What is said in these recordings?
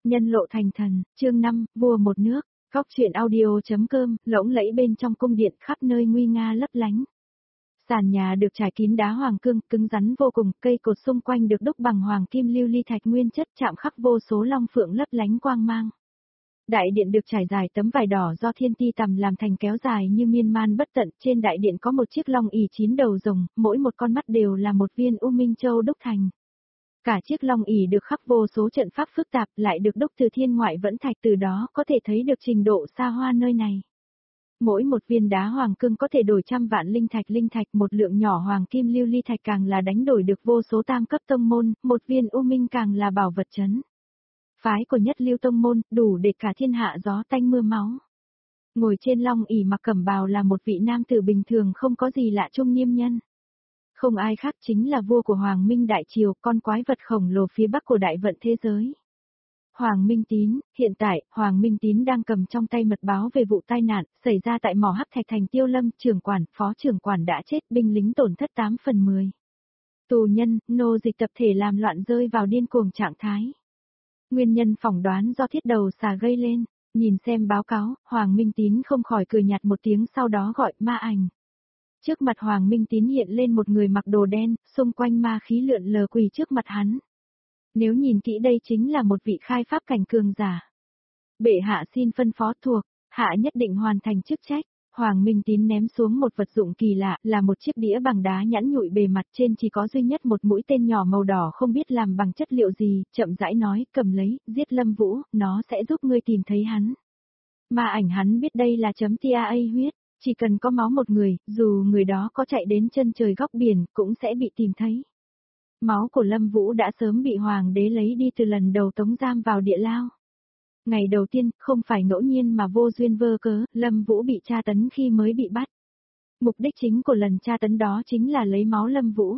Nhân lộ thành thần, chương 5, vua một nước, góc truyện audio.com, lỗng lẫy bên trong cung điện khắp nơi nguy nga lấp lánh. Sàn nhà được trải kín đá hoàng cương, cứng rắn vô cùng, cây cột xung quanh được đúc bằng hoàng kim lưu ly thạch nguyên chất chạm khắc vô số long phượng lấp lánh quang mang. Đại điện được trải dài tấm vải đỏ do thiên ti tằm làm thành kéo dài như miên man bất tận, trên đại điện có một chiếc long ỷ 9 đầu rồng, mỗi một con mắt đều là một viên U Minh Châu đúc thành. Cả chiếc long ỷ được khắc vô số trận pháp phức tạp, lại được đúc từ thiên ngoại vẫn thạch, từ đó có thể thấy được trình độ xa hoa nơi này. Mỗi một viên đá hoàng cương có thể đổi trăm vạn linh thạch, một lượng nhỏ hoàng kim lưu ly thạch càng là đánh đổi được vô số tam cấp tông môn, một viên U Minh càng là bảo vật trấn. Phái của nhất lưu tông môn, đủ để cả thiên hạ gió tanh mưa máu. Ngồi trên long ỷ mặc cẩm bào là một vị nam tử bình thường không có gì lạ trung niêm nhân. Không ai khác chính là vua của Hoàng Minh Đại Triều, con quái vật khổng lồ phía bắc của đại vận thế giới. Hoàng Minh Tín, hiện tại, Hoàng Minh Tín đang cầm trong tay mật báo về vụ tai nạn, xảy ra tại mỏ hắc thạch thành Tiêu Lâm, trưởng quản, phó trưởng quản đã chết, binh lính tổn thất 8/10. Tù nhân, nô dịch tập thể làm loạn rơi vào điên cuồng trạng thái. Nguyên nhân phỏng đoán do thiết đầu xà gây lên, nhìn xem báo cáo, Hoàng Minh Tín không khỏi cười nhạt một tiếng sau đó gọi ma ảnh. Trước mặt Hoàng Minh Tín hiện lên một người mặc đồ đen, xung quanh ma khí lượn lờ quỳ trước mặt hắn. Nếu nhìn kỹ đây chính là một vị khai pháp cảnh cường giả. Bệ hạ xin phân phó thuộc, hạ nhất định hoàn thành chức trách. Hoàng Minh Tín ném xuống một vật dụng kỳ lạ, là một chiếc đĩa bằng đá nhẵn nhụi, bề mặt trên chỉ có duy nhất một mũi tên nhỏ màu đỏ không biết làm bằng chất liệu gì, chậm rãi nói, cầm lấy, giết Lâm Vũ, nó sẽ giúp ngươi tìm thấy hắn. Ma ảnh hắn biết đây là chấm tia huyết. Chỉ cần có máu một người, dù người đó có chạy đến chân trời góc biển, cũng sẽ bị tìm thấy. Máu của Lâm Vũ đã sớm bị hoàng đế lấy đi từ lần đầu tống giam vào địa lao. Ngày đầu tiên, không phải ngẫu nhiên mà vô duyên vô cớ, Lâm Vũ bị tra tấn khi mới bị bắt. Mục đích chính của lần tra tấn đó chính là lấy máu Lâm Vũ.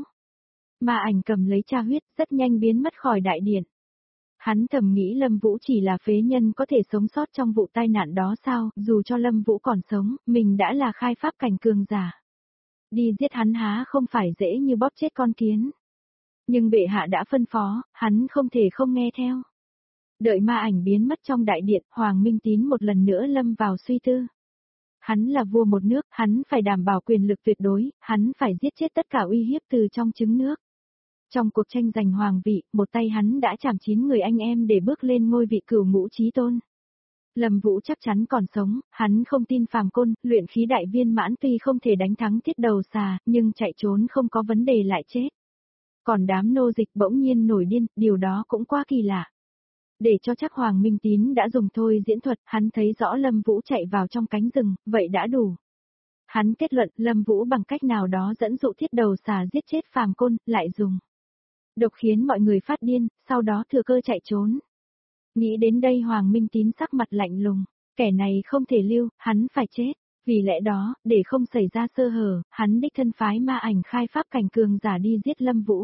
Ma ảnh cầm lấy tra huyết, rất nhanh biến mất khỏi đại điện. Hắn thầm nghĩ Lâm Vũ chỉ là phế nhân có thể sống sót trong vụ tai nạn đó sao, dù cho Lâm Vũ còn sống, mình đã là khai pháp cảnh cường giả. Đi giết hắn há không phải dễ như bóp chết con kiến. Nhưng bệ hạ đã phân phó, hắn không thể không nghe theo. Đợi ma ảnh biến mất trong đại điện, Hoàng Minh Tín một lần nữa lâm vào suy tư. Hắn là vua một nước, hắn phải đảm bảo quyền lực tuyệt đối, hắn phải giết chết tất cả uy hiếp từ trong trứng nước. Trong cuộc tranh giành hoàng vị, một tay hắn đã chảm 9 người anh em để bước lên ngôi vị cửu ngũ chí tôn. Lâm Vũ chắc chắn còn sống, hắn không tin phàm côn, luyện khí đại viên mãn tuy không thể đánh thắng thiết đầu xà, nhưng chạy trốn không có vấn đề lại chết. Còn đám nô dịch bỗng nhiên nổi điên, điều đó cũng quá kỳ lạ. Để cho chắc Hoàng Minh Tín đã dùng thôi diễn thuật, hắn thấy rõ Lâm Vũ chạy vào trong cánh rừng, vậy đã đủ. Hắn kết luận Lâm Vũ bằng cách nào đó dẫn dụ thiết đầu xà giết chết phàm côn, lại dùng độc khiến mọi người phát điên, sau đó thừa cơ chạy trốn. Nghĩ đến đây Hoàng Minh Tín sắc mặt lạnh lùng, kẻ này không thể lưu, hắn phải chết. Vì lẽ đó, để không xảy ra sơ hở, hắn đích thân phái ma ảnh khai pháp cảnh cường giả đi giết Lâm Vũ.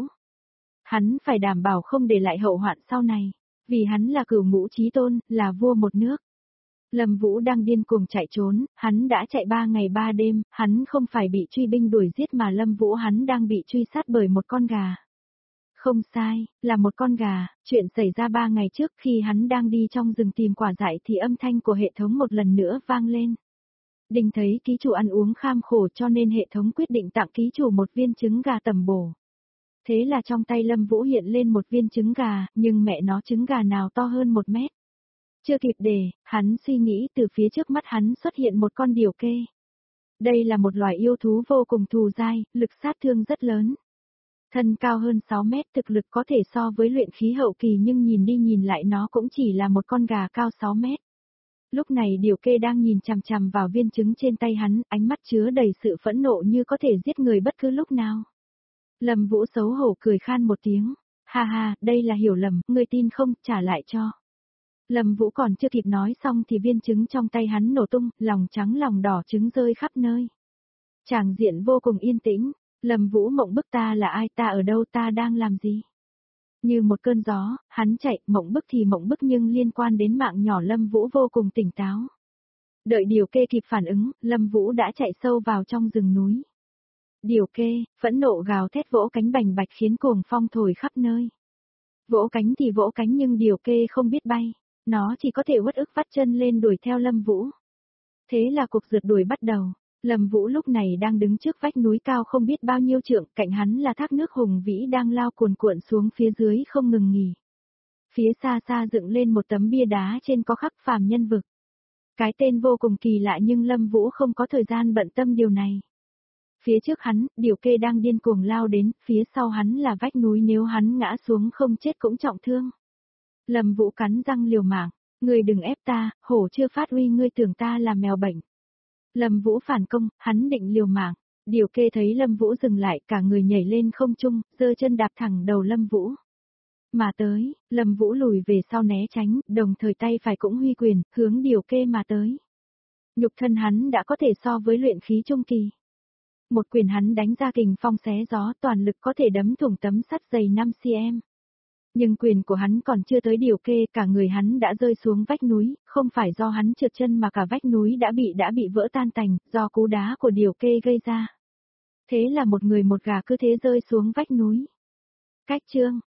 Hắn phải đảm bảo không để lại hậu hoạn sau này, vì hắn là cửu ngũ chí tôn, là vua một nước. Lâm Vũ đang điên cuồng chạy trốn, hắn đã chạy 3 ngày 3 đêm, hắn không phải bị truy binh đuổi giết mà Lâm Vũ hắn đang bị truy sát bởi một con gà. Không sai, là một con gà, chuyện xảy ra 3 ngày trước khi hắn đang đi trong rừng tìm quả dại thì âm thanh của hệ thống một lần nữa vang lên. Đinh thấy ký chủ ăn uống kham khổ cho nên hệ thống quyết định tặng ký chủ một viên trứng gà tầm bổ. Thế là trong tay Lâm Vũ hiện lên một viên trứng gà, nhưng mẹ nó trứng gà nào to hơn 1 mét. Chưa kịp để, hắn suy nghĩ từ phía trước mắt hắn xuất hiện một con điểu kê. Đây là một loài yêu thú vô cùng thù dai, lực sát thương rất lớn. Thân cao hơn 6 mét, thực lực có thể so với luyện khí hậu kỳ nhưng nhìn đi nhìn lại nó cũng chỉ là một con gà cao 6 mét. Lúc này điểu kê đang nhìn chằm chằm vào viên trứng trên tay hắn, ánh mắt chứa đầy sự phẫn nộ như có thể giết người bất cứ lúc nào. Lâm Vũ xấu hổ cười khan một tiếng, ha ha, đây là hiểu lầm, ngươi tin không, trả lại cho. Lâm Vũ còn chưa kịp nói xong thì viên trứng trong tay hắn nổ tung, lòng trắng lòng đỏ trứng rơi khắp nơi. Tràng diện vô cùng yên tĩnh, Lâm Vũ mộng bức ta là ai, ta ở đâu, ta đang làm gì. Như một cơn gió, hắn chạy, mộng bức thì mộng bức nhưng liên quan đến mạng nhỏ Lâm Vũ vô cùng tỉnh táo. Đợi điểu kê kịp phản ứng, Lâm Vũ đã chạy sâu vào trong rừng núi. Điểu kê, phẫn nộ gào thét vỗ cánh bành bạch khiến cuồng phong thổi khắp nơi. Vỗ cánh thì vỗ cánh nhưng điểu kê không biết bay. Nó chỉ có thể uất ức vắt chân lên đuổi theo Lâm Vũ. Thế là cuộc rượt đuổi bắt đầu. Lâm Vũ lúc này đang đứng trước vách núi cao không biết bao nhiêu trượng, cạnh hắn là thác nước hùng vĩ đang lao cuồn cuộn xuống phía dưới không ngừng nghỉ. Phía xa xa dựng lên một tấm bia đá trên có khắc phàm nhân vực. Cái tên vô cùng kỳ lạ nhưng Lâm Vũ không có thời gian bận tâm điều này. Phía trước hắn, Điểu Kê đang điên cuồng lao đến, phía sau hắn là vách núi, nếu hắn ngã xuống không chết cũng trọng thương. Lâm Vũ cắn răng liều mạng, ngươi đừng ép ta, hổ chưa phát uy, ngươi tưởng ta là mèo bệnh. Lâm Vũ phản công, hắn định liều mạng. Điểu Kê thấy Lâm Vũ dừng lại, cả người nhảy lên không trung, giơ chân đạp thẳng đầu Lâm Vũ. Mà tới, Lâm Vũ lùi về sau né tránh, đồng thời tay phải cũng huy quyền, hướng Điểu Kê mà tới. Nhục thân hắn đã có thể so với luyện khí trung kỳ. Một quyền hắn đánh ra kình phong xé gió, toàn lực có thể đấm thủng tấm sắt dày 5 cm. Nhưng quyền của hắn còn chưa tới Điểu Kê, cả người hắn đã rơi xuống vách núi, không phải do hắn trượt chân mà cả vách núi đã bị vỡ tan tành, do cú đá của Điểu Kê gây ra. Thế là một người một gà cứ thế rơi xuống vách núi. Cách chương